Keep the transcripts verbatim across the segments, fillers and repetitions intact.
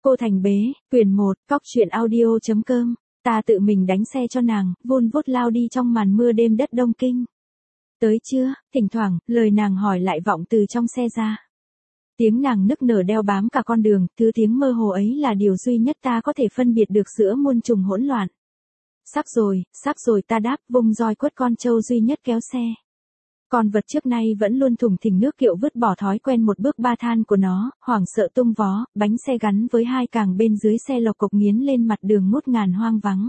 Cô Thành Bế, quyển một, cóc truyện audio.com, ta tự mình đánh xe cho nàng, vun vút lao đi trong màn mưa đêm đất Đông Kinh. Tới chưa, thỉnh thoảng, lời nàng hỏi lại vọng từ trong xe ra. Tiếng nàng nức nở đeo bám cả con đường, thứ tiếng mơ hồ ấy là điều duy nhất ta có thể phân biệt được giữa muôn trùng hỗn loạn. Sắp rồi, sắp rồi ta đáp, vung roi quất con trâu duy nhất kéo xe. Con vật trước nay vẫn luôn thùng thình nước kiệu vứt bỏ thói quen một bước ba than của nó, hoảng sợ tung vó, bánh xe gắn với hai càng bên dưới xe lộc cộc nghiến lên mặt đường ngút ngàn hoang vắng.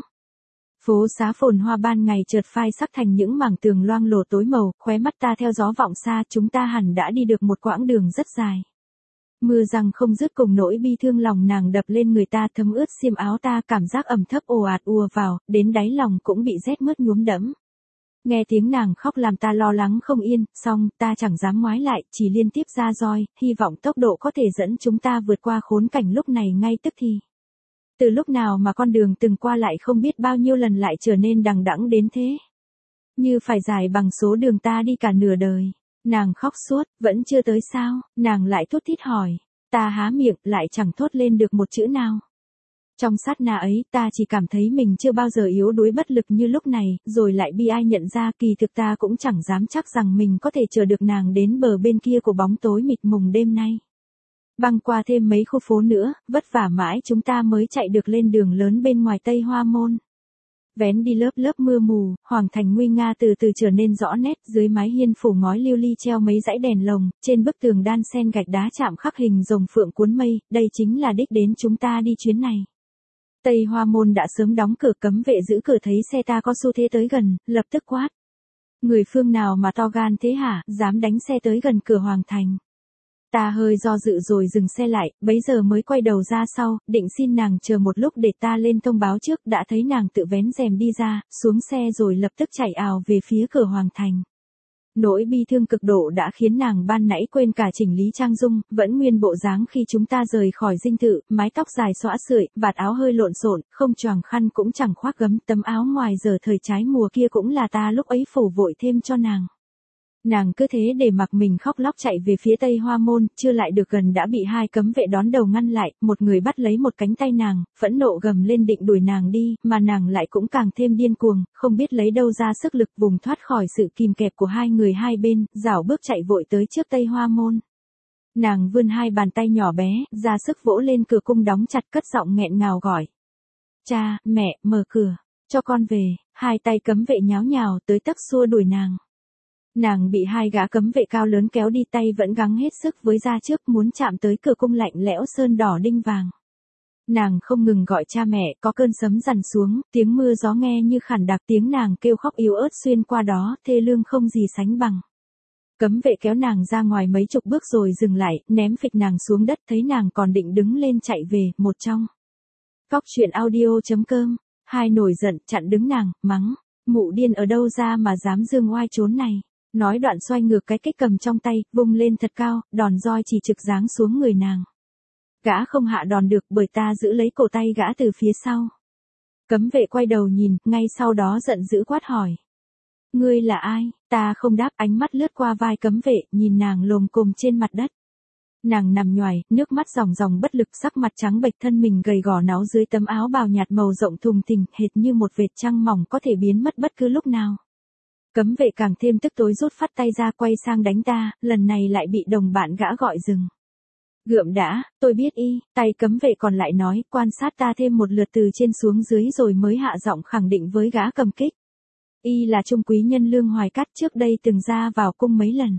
Phố xá phồn hoa ban ngày chợt phai sắc thành những mảng tường loang lổ tối màu, khóe mắt ta theo gió vọng xa, chúng ta hẳn đã đi được một quãng đường rất dài. Mưa giăng không dứt cùng nỗi bi thương lòng nàng đập lên người ta thấm ướt xiêm áo ta, cảm giác ẩm thấp ồ ạt ùa vào, đến đáy lòng cũng bị rét mướt nhuốm đẫm. Nghe tiếng nàng khóc làm ta lo lắng không yên, song ta chẳng dám ngoái lại, chỉ liên tiếp ra roi, hy vọng tốc độ có thể dẫn chúng ta vượt qua khốn cảnh lúc này ngay tức thì. Từ lúc nào mà con đường từng qua lại không biết bao nhiêu lần lại trở nên đằng đẵng đến thế. Như phải dài bằng số đường ta đi cả nửa đời. Nàng khóc suốt, vẫn chưa tới sao, nàng lại thút thít hỏi. Ta há miệng, lại chẳng thốt lên được một chữ nào. Trong sát na ấy, ta chỉ cảm thấy mình chưa bao giờ yếu đuối bất lực như lúc này, rồi lại bi ai nhận ra kỳ thực ta cũng chẳng dám chắc rằng mình có thể chờ được nàng đến bờ bên kia của bóng tối mịt mùng đêm nay. Băng qua thêm mấy khu phố nữa, vất vả mãi chúng ta mới chạy được lên đường lớn bên ngoài Tây Hoa Môn. Vén đi lớp lớp mưa mù, hoàng thành nguy nga từ từ trở nên rõ nét, dưới mái hiên phủ ngói liêu li treo mấy dãy đèn lồng, trên bức tường đan sen gạch đá chạm khắc hình rồng phượng cuốn mây, đây chính là đích đến chúng ta đi chuyến này. Tây Hoa Môn đã sớm đóng cửa, cấm vệ giữ cửa thấy xe ta có xu thế tới gần, lập tức quát. Người phương nào mà to gan thế hả, dám đánh xe tới gần cửa hoàng thành. Ta hơi do dự rồi dừng xe lại, bấy giờ mới quay đầu ra sau, định xin nàng chờ một lúc để ta lên thông báo trước, đã thấy nàng tự vén rèm đi ra, xuống xe rồi lập tức chạy ào về phía cửa hoàng thành. Nỗi bi thương cực độ đã khiến nàng ban nãy quên cả chỉnh lý trang dung, vẫn nguyên bộ dáng khi chúng ta rời khỏi dinh thự, mái tóc dài xõa sưởi, vạt áo hơi lộn xộn, không choàng khăn cũng chẳng khoác gấm, tấm áo ngoài giờ thời trái mùa kia cũng là ta lúc ấy phủ vội thêm cho nàng. Nàng cứ thế để mặc mình khóc lóc chạy về phía Tây Hoa Môn, chưa lại được gần đã bị hai cấm vệ đón đầu ngăn lại, một người bắt lấy một cánh tay nàng, phẫn nộ gầm lên định đuổi nàng đi, mà nàng lại cũng càng thêm điên cuồng, không biết lấy đâu ra sức lực vùng thoát khỏi sự kìm kẹp của hai người hai bên, rảo bước chạy vội tới trước Tây Hoa Môn. Nàng vươn hai bàn tay nhỏ bé, ra sức vỗ lên cửa cung đóng chặt, cất giọng nghẹn ngào gọi. Cha, mẹ, mở cửa, cho con về, hai tay cấm vệ nháo nhào tới tấp xua đuổi nàng. Nàng bị hai gã cấm vệ cao lớn kéo đi, tay vẫn gắng hết sức với ra trước muốn chạm tới cửa cung lạnh lẽo sơn đỏ đinh vàng. Nàng không ngừng gọi cha mẹ, có cơn sấm dằn xuống, tiếng mưa gió nghe như khản đặc, tiếng nàng kêu khóc yếu ớt xuyên qua đó, thê lương không gì sánh bằng. Cấm vệ kéo nàng ra ngoài mấy chục bước rồi dừng lại, ném phịch nàng xuống đất, thấy nàng còn định đứng lên chạy về, một trong. Cóc truyện audio.com, hai nổi giận, chặn đứng nàng, mắng, mụ điên ở đâu ra mà dám dương oai trốn này. Nói đoạn xoay ngược cái kích cầm trong tay, vung lên thật cao, đòn roi chỉ trực giáng xuống người nàng. Gã không hạ đòn được bởi ta giữ lấy cổ tay gã từ phía sau. Cấm vệ quay đầu nhìn, ngay sau đó giận dữ quát hỏi. Ngươi là ai? Ta không đáp, ánh mắt lướt qua vai cấm vệ, nhìn nàng lồm cồm trên mặt đất. Nàng nằm nhoài, nước mắt ròng ròng bất lực, sắc mặt trắng bệch, thân mình gầy gò náu dưới tấm áo bào nhạt màu rộng thùng thình, hệt như một vệt trăng mỏng có thể biến mất bất cứ lúc nào. Cấm vệ càng thêm tức tối rút phát tay ra quay sang đánh ta, lần này lại bị đồng bạn gã gọi dừng. Gượm đã, tôi biết y, tay cấm vệ còn lại nói, quan sát ta thêm một lượt từ trên xuống dưới rồi mới hạ giọng khẳng định với gã cầm kích. Y là trung quý nhân Lương Hoài Cát, trước đây từng ra vào cung mấy lần.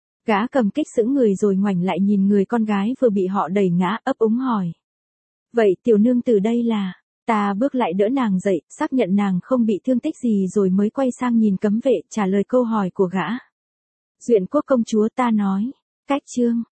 Gã cầm kích sững người rồi ngoảnh lại nhìn người con gái vừa bị họ đẩy ngã, ấp úng hỏi. Vậy tiểu nương từ đây là... Ta bước lại đỡ nàng dậy, xác nhận nàng không bị thương tích gì rồi mới quay sang nhìn cấm vệ, trả lời câu hỏi của gã. Duyện quốc công chúa, ta nói. Cách chương.